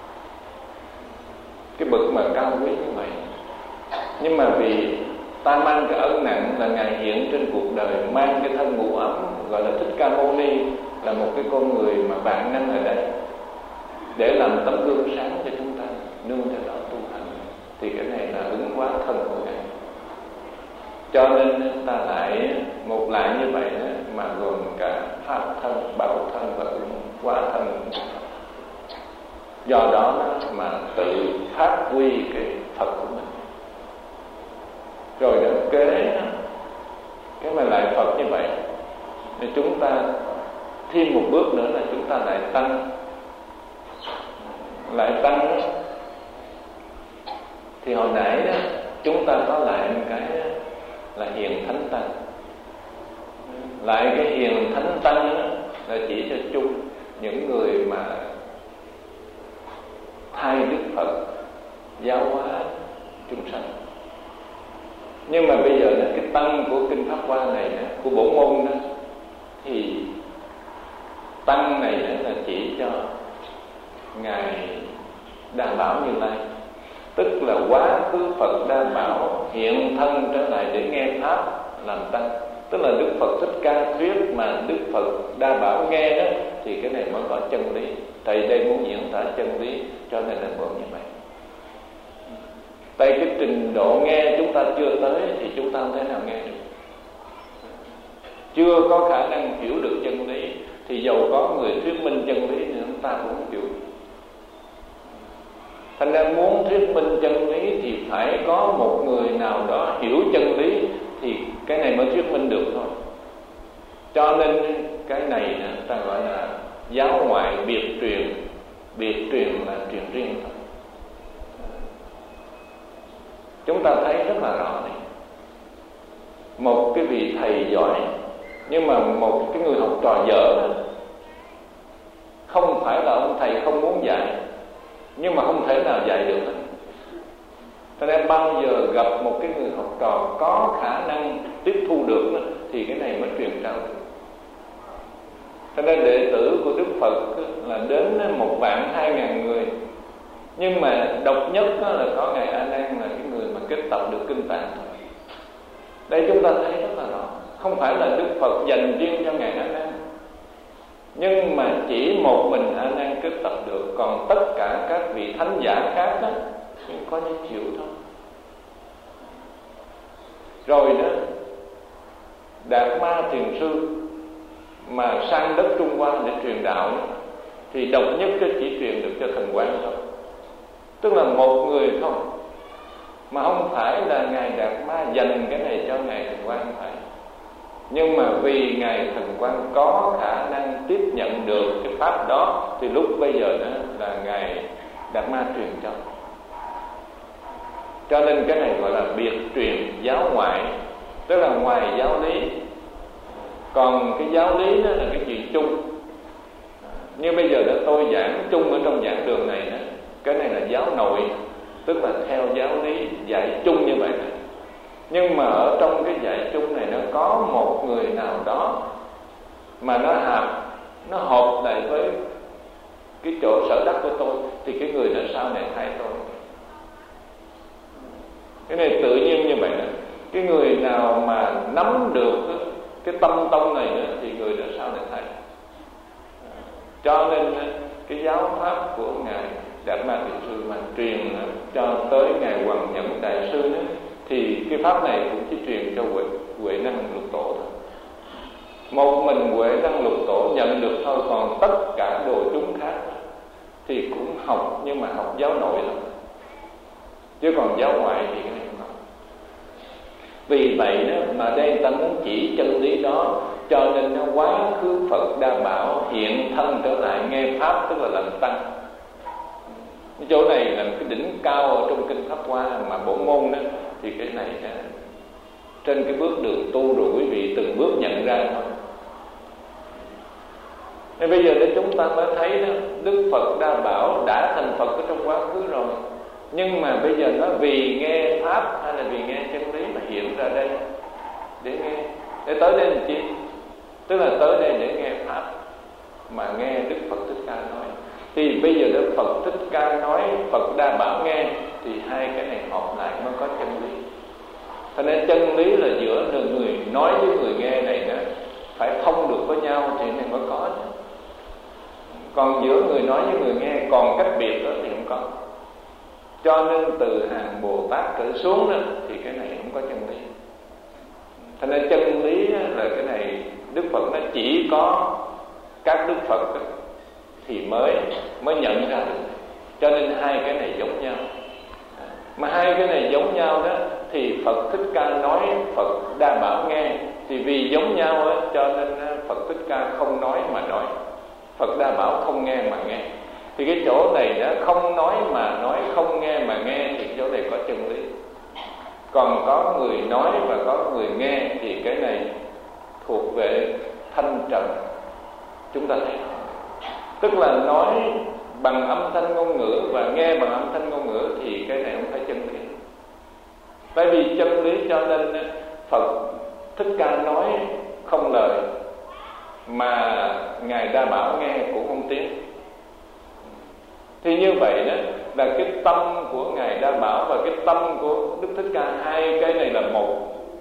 Speaker 2: cái bậc mà cao quý như vậy. Nhưng mà vì ta mang cái ân nặng là Ngài hiện trên cuộc đời, mang cái thân ngũ ấm gọi là Thích Ca Mâu Ni, là một cái con người mà vạn năng ở đây, để làm tấm gương sáng cho chúng ta nương theo đó tu hành. Thì cái này là ứng hóa thân của Ngài. Cho nên ta lại một lại như vậy đó, mà gồm cả pháp thân, bảo thân và ứng hóa thân. Do đó mà tự phát huy cái Phật của mình. Rồi nó kế cái mà lại Phật như vậy, thì chúng ta thêm một bước nữa là chúng ta lại tăng, lại tăng. Thì hồi nãy đó, chúng ta có lại một cái là hiền thánh tăng. Lại cái hiền thánh tăng đó, là chỉ cho chung những người mà thay Đức Phật giáo hóa chúng sanh. Nhưng mà bây giờ đó, cái tăng của Kinh Pháp Hoa này đó, của bổn môn đó, thì tăng này đó là chỉ cho Ngài Đa Bảo Như Lai, tức là quá khứ Phật Đa Bảo hiện thân trở lại để nghe pháp làm tăng. Tức là Đức Phật Thích Ca thuyết mà Đức Phật Đa Bảo nghe đó, thì cái này mới có chân lý. Thầy đây muốn diễn tả chân lý, cho nên là bộ như vậy. Tại cái trình độ nghe chúng ta chưa tới thì chúng ta không thể nào nghe được. Chưa có khả năng hiểu được chân lý, thì dầu có người thuyết minh chân lý thì chúng ta cũng không hiểu. Thành ra muốn thuyết minh chân lý thì phải có một người nào đó hiểu chân lý, thì cái này mới thuyết minh được thôi. Cho nên cái này ta gọi là giáo ngoại biệt truyền. Biệt truyền là truyền riêng thôi. Chúng ta thấy rất là rõ này. Một cái vị thầy giỏi, nhưng mà một cái người học trò dở đó, không phải là ông thầy không muốn dạy, nhưng mà không thể nào dạy được hết. Cho nên bao giờ gặp một cái người học trò có khả năng tiếp thu được đó, thì cái này mới truyền trao được. Cho nên đệ tử của Đức Phật là đến một vạn hai ngàn người, nhưng mà độc nhất là có Ngài A Nan. kết tập được kinh tạng thôi. Đây chúng ta thấy rất là rõ, không phải là Đức Phật dành riêng cho ngài A Nan, nhưng mà chỉ một mình A Nan kết tập được, còn tất cả các vị thánh giả khác đó chỉ có những chịu thôi. Rồi đó, Đạt Ma Thiền Sư mà sang đất Trung Hoa để truyền đạo đó, thì độc nhất chỉ truyền được cho Thần Quang thôi, tức là một người thôi, mà không phải là ngài Đạt Ma dành cái này cho ngài Thần Quang phải. Nhưng mà vì ngài Thần Quang có khả năng tiếp nhận được cái pháp đó, thì lúc bây giờ đó là ngài Đạt Ma truyền cho. Cho nên cái này gọi là biệt truyền giáo ngoại, tức là ngoài giáo lý. Còn cái giáo lý đó là cái chuyện chung. Như bây giờ đó tôi giảng chung ở trong giảng đường này đó, cái này là giáo nội, tức là theo giáo lý dạy chung như vậy đó. Nhưng mà ở trong cái dạy chung này nó có một người nào đó mà nó hợp, nó hợp lại với cái chỗ sở đắc của tôi, thì cái người đó sau này thay tôi. Cái này tự nhiên như vậy đó. Cái người nào mà nắm được cái tâm tông này nữa, thì người đó sau này thay. Cho nên cái giáo pháp của ngài Đạt Ma Thiền Sư mà truyền cho tới ngài Hoàng Nhẫn Đại Sư đó, thì cái pháp này cũng chỉ truyền cho Huệ, Huệ Năng Lục Tổ thôi. Một mình Huệ Năng Lục Tổ nhận được thôi, còn tất cả đồ chúng khác thì cũng học, nhưng mà học giáo nội thôi, chứ còn giáo ngoại thì cái này không học. Vì vậy đó mà đây ta muốn chỉ chân lý đó, cho nên nó quá khứ Phật Đa Bảo hiện thân trở lại nghe pháp, tức là làm tăng. Cái chỗ này là cái đỉnh cao ở trong kinh Pháp Hoa mà bổn môn đó, thì cái này đó, trên cái bước đường tu rồi quý vị từng bước nhận ra thôi. Nên bây giờ để chúng ta mới thấy đó, Đức Phật Đa Bảo đã thành Phật ở trong quá khứ rồi, nhưng mà bây giờ nó vì nghe pháp hay là vì nghe chân lý mà hiện ra đây để nghe, để tới đây làm chi? Tức là tới đây để nghe pháp, mà nghe Đức Phật Thích Ca nói. Thì bây giờ Đức Phật Thích Ca nói, Phật Đa Bảo nghe, thì hai cái này hợp lại mới có chân lý. Cho nên chân lý là giữa người nói với người nghe này đó phải thông được với nhau thì này mới có. Còn giữa người nói với người nghe còn cách biệt đó thì không có. Cho nên từ hàng Bồ Tát trở xuống đó, thì cái này không có chân lý. Cho nên chân lý là cái này Đức Phật nó chỉ có các Đức Phật đó, thì mới mới nhận ra được. Cho nên hai cái này giống nhau. Mà hai cái này giống nhau đó, thì Phật Thích Ca nói, Phật Đa Bảo nghe. Thì vì giống nhau đó, cho nên Phật Thích Ca không nói mà nói, Phật Đa Bảo không nghe mà nghe. Thì cái chỗ này đó, không nói mà nói, không nghe mà nghe, thì chỗ này có chân lý. Còn có người nói và có người nghe, thì cái này thuộc về thanh trần. Chúng ta thấy, tức là nói bằng âm thanh ngôn ngữ và nghe bằng âm thanh ngôn ngữ, thì cái này không phải chân lý. Tại vì chân lý cho nên Phật Thích Ca nói không lời, mà ngài Đa Bảo nghe cũng không tiếng. Thì như vậy đó là cái tâm của ngài Đa Bảo và cái tâm của Đức Thích Ca, hai cái này là một,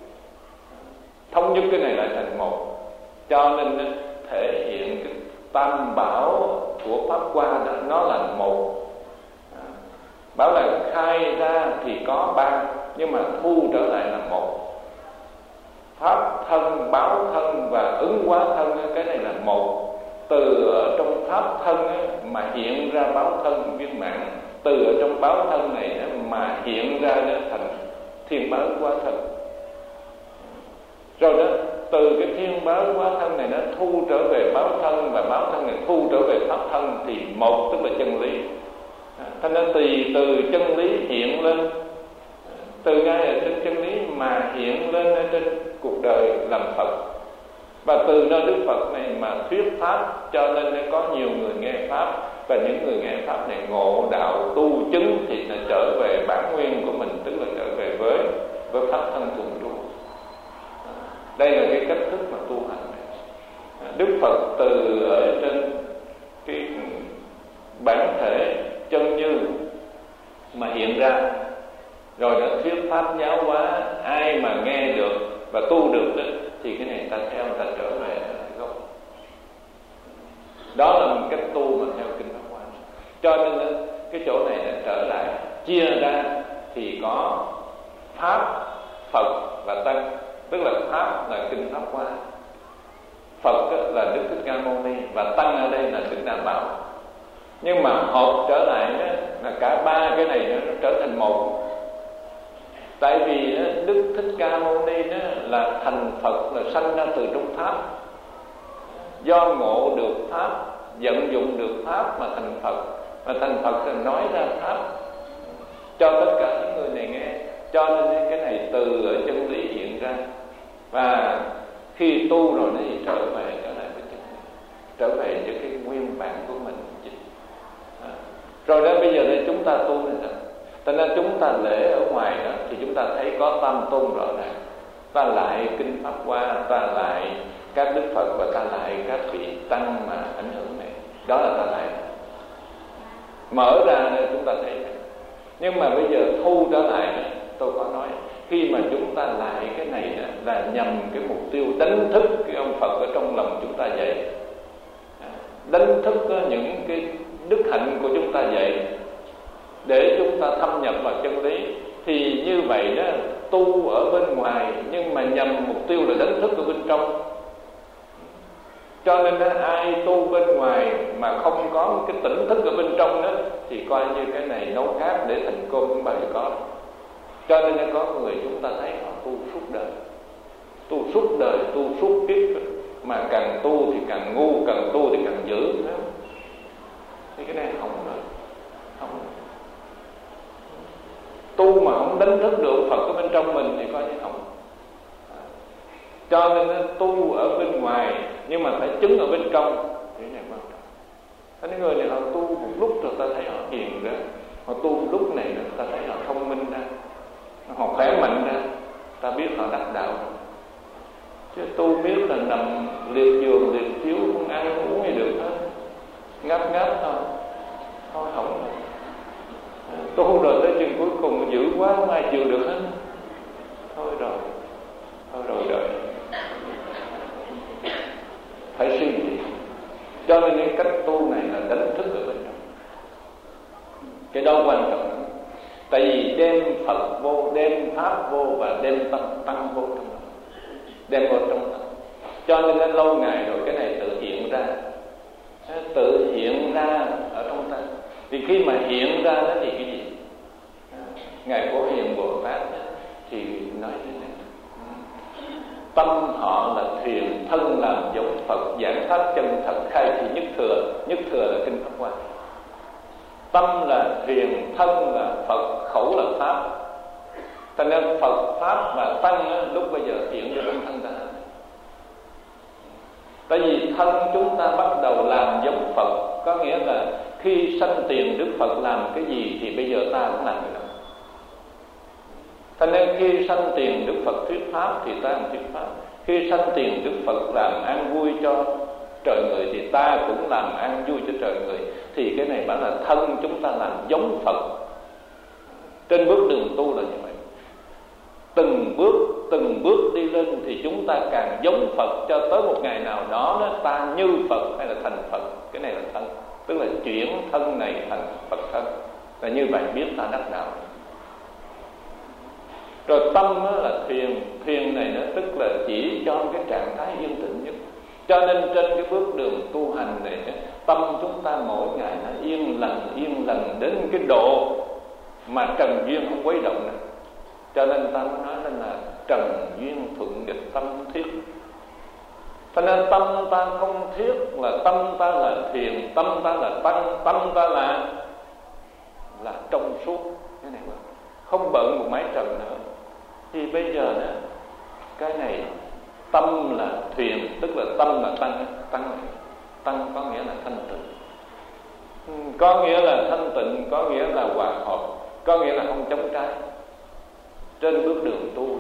Speaker 2: thống nhất cái này lại thành một. Cho nên thể hiện cái tam bảo của Pháp Hoa đó, nó là một. Bảo là khai ra thì có ba, nhưng mà thu trở lại là một. Pháp thân, báo thân và ứng hóa thân, cái này là một. Từ ở trong pháp thân mà hiện ra báo thân viên mãn, từ ở trong báo thân này mà hiện ra thành thiên báo hóa thân. Rồi đó, từ cái thiên báo hóa thân này nó thu trở về báo thân, và báo thân này thu trở về pháp thân, thì một tức là chân lý. Thế nên tùy từ chân lý hiện lên, từ ngay ở trên chân lý mà hiện lên ở trên cuộc đời làm Phật. Và từ nơi Đức Phật này mà thuyết pháp, cho nên có nhiều người nghe pháp, và những người nghe pháp này ngộ đạo tu chứng, thì là trở về bản nguyên của mình, tức là trở về với với pháp thân thuần trú. Đây là cái cách thức mà tu hành. Đức Phật từ ở trên cái bản thể chân như mà hiện ra, rồi đã thuyết pháp giáo hóa, ai mà nghe được và tu được đó, thì cái này ta theo, ta trở về gốc. Đó là một cách tu mà theo kinh Pháp Hoa. Cho nên cái chỗ này là trở lại chia ra thì có Pháp, Phật và Tăng. Tức là Pháp là kinh Pháp Hoa, Phật là Đức Thích Ca Mâu Ni, và Tăng ở đây là Thích Ca Bảo. Nhưng mà hợp trở lại đó, là cả ba cái này nó trở thành một. Tại vì đó, Đức Thích Ca Mâu Ni đó là thành Phật, là sanh ra từ trong Pháp, do ngộ được Pháp, vận dụng được Pháp mà thành Phật. Mà thành Phật thì nói ra Pháp cho tất cả những người này nghe. Cho nên cái này từ ở chân lý hiện ra, và khi tu rồi nó thì trở về, trở lại với chân lý, trở về cho cái nguyên bản của mình. À. Rồi đó bây giờ đây chúng ta tu này sao? Cho nên chúng ta lễ ở ngoài đó thì chúng ta thấy có tam tôn rõ ràng. Ta lại kinh Pháp Hoa, ta lại các đức Phật, và ta lại các vị tăng mà ảnh hưởng này. Đó là ta lại mở ra nên chúng ta thấy. Nhưng mà bây giờ thu trở lại, tôi có nói, khi mà chúng ta lại cái này là nhằm cái mục tiêu đánh thức cái ông Phật ở trong lòng chúng ta dậy, đánh thức những cái đức hạnh của chúng ta dậy, để chúng ta thâm nhập vào chân lý. Thì như vậy đó, tu ở bên ngoài nhưng mà nhằm mục tiêu là đánh thức ở bên trong. Cho nên đó, ai tu bên ngoài mà không có một cái tỉnh thức ở bên trong đó, thì coi như cái này nấu cát để thành cơm cũng bao giờ có. Cho nên có người chúng ta thấy họ tu suốt đời, tu suốt đời, tu suốt kiếp, mà càng tu thì càng ngu, càng tu thì càng dữ. Thì cái này không được, không được. Tu mà không đánh thức được Phật ở bên trong mình thì coi như không. Cho nên tu ở bên ngoài nhưng mà phải chứng ở bên trong. Cái này quan trọng. Những người này họ tu một lúc rồi ta thấy họ hiền ra, họ tu một lúc này rồi ta thấy họ thông minh ra, họ khỏe mạnh ra, ta biết họ đắc đạo. Chứ tu biết là nằm liệt giường liệt chiếu, không ăn không uống gì được hết, ngáp ngáp thôi, thôi không được. Tu rồi tới chừng cuối cùng dữ quá không ai chịu được hết, thôi rồi, thôi rồi đời. Phải suy nghĩ. Cho nên cái cách tu này là đánh thức ở bên trong. Cái đó quan trọng lắm. Tại vì đem Phật vô, đem Pháp vô và đem tăng, tăng vô trong đó, đem vô trong đó. Cho nên đến lâu ngày rồi cái này tự hiện ra, tự hiện ra ở trong ta. Thì khi mà hiện ra đó thì cái gì? Ngài Phổ Hiền Bồ Tát thì nói thế này: tâm họ là thuyền, thân làm giống Phật, giảng pháp chân thật, khai thị nhất thừa. Nhất thừa là kinh Pháp Hoa. Tâm là thuyền, thân là Phật, khẩu là Pháp. Cho nên Phật, Pháp và Tăng lúc bây giờ hiện ra trong thân ta. Tại vì thân chúng ta bắt đầu làm giống Phật, có nghĩa là khi sanh tiền Đức Phật làm cái gì thì bây giờ ta cũng làm cái đó. Cho nên khi sanh tiền Đức Phật thuyết pháp thì ta làm thuyết pháp, khi sanh tiền Đức Phật làm an vui cho trời người thì ta cũng làm an vui cho trời người. Thì cái này bảo là thân chúng ta làm giống Phật. Trên bước đường tu là như vậy. Từng bước, từng bước đi lên thì chúng ta càng giống Phật, cho tới một ngày nào đó, đó ta như Phật hay là thành Phật. Cái này là thân, tức là chuyển thân này thành Phật thân. Và như vậy biết ta đắc đạo. Rồi tâm là thuyền, thuyền này nó tức là chỉ cho cái trạng thái yên tĩnh nhất. Cho nên trên cái bước đường tu hành này, tâm chúng ta mỗi ngày nó yên lành, yên lành đến cái độ mà trần duyên không quấy động nữa. Cho nên ta nói là trần duyên thuận nghịch tâm thiết. Cho nên tâm ta không thiết là tâm ta là thiền, tâm ta là tăng, tâm ta là là trong suốt. Cái này không bận một mái trần nữa. Thì bây giờ nè, cái này tâm là thuyền, tức là tâm là tăng, tăng tăng có nghĩa là thanh tịnh, có nghĩa là thanh tịnh, có nghĩa là hòa hợp, có nghĩa là không chống trái. Trên bước đường tu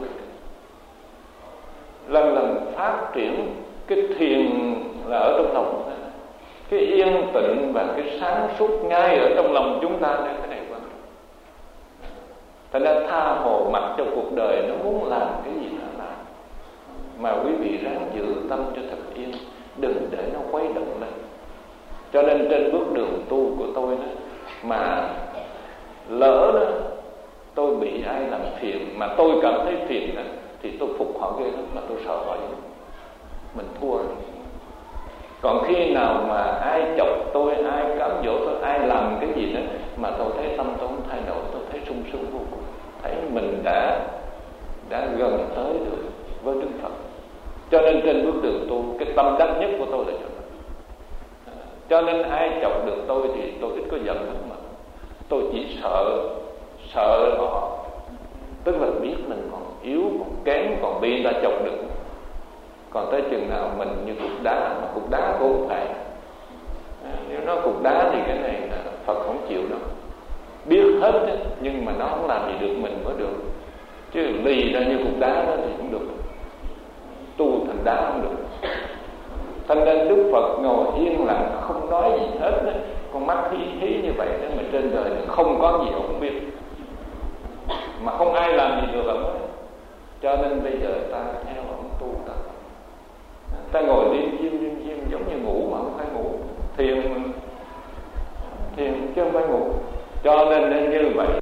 Speaker 2: lần lần phát triển cái thiền là ở trong lòng, cái yên tịnh và cái sáng suốt ngay ở trong lòng chúng ta. Cái này quan trọng. Thành ra tha hồ mặc cho cuộc đời nó muốn làm cái gì nó làm, mà quý vị ráng giữ tâm cho thật yên, đừng để nó quấy động lên. Cho nên trên bước đường tu của tôi đó, mà lỡ đó tôi bị ai làm phiền mà tôi cảm thấy phiền đó, thì tôi phục họ ghê lắm, mà tôi sợ họ lắm. Mình thua rồi. Còn khi nào mà ai chọc tôi, ai cám dỗ tôi, ai làm cái gì đó mà tôi thấy tâm tôi không thay đổi, tôi thấy sung sướng vô cùng, thấy mình đã đã gần tới được với Đức Phật. Cho nên trên bước đường tu, cái tâm đắc nhất của tôi là chỗ đó. Cho nên ai chọc được tôi thì tôi ít có giận lắm, mà tôi chỉ sợ sợ họ, tức là biết mình còn yếu, còn kém, còn bị người ta chọc được. Còn tới chừng nào mình như cục đá, mà cục đá cũng không phải. À, nếu nó cục đá thì cái này là Phật không chịu đâu. Biết hết đó, nhưng mà nó không làm gì được mình mới được. Chứ lì ra như cục đá đó thì không được. Tu thành đá không được. Thành nên Đức Phật ngồi yên lặng, không nói gì hết đó. Con mắt hí hí như vậy đó, mà trên đời này không có gì ông không biết, mà không ai làm gì được ông ấy. Cho nên bây giờ ta theo ông tu ta ta ngồi liêm diêm liêm diêm giống như ngủ mà không phải ngủ, thiền thiền chứ không phải ngủ. Cho nên như vậy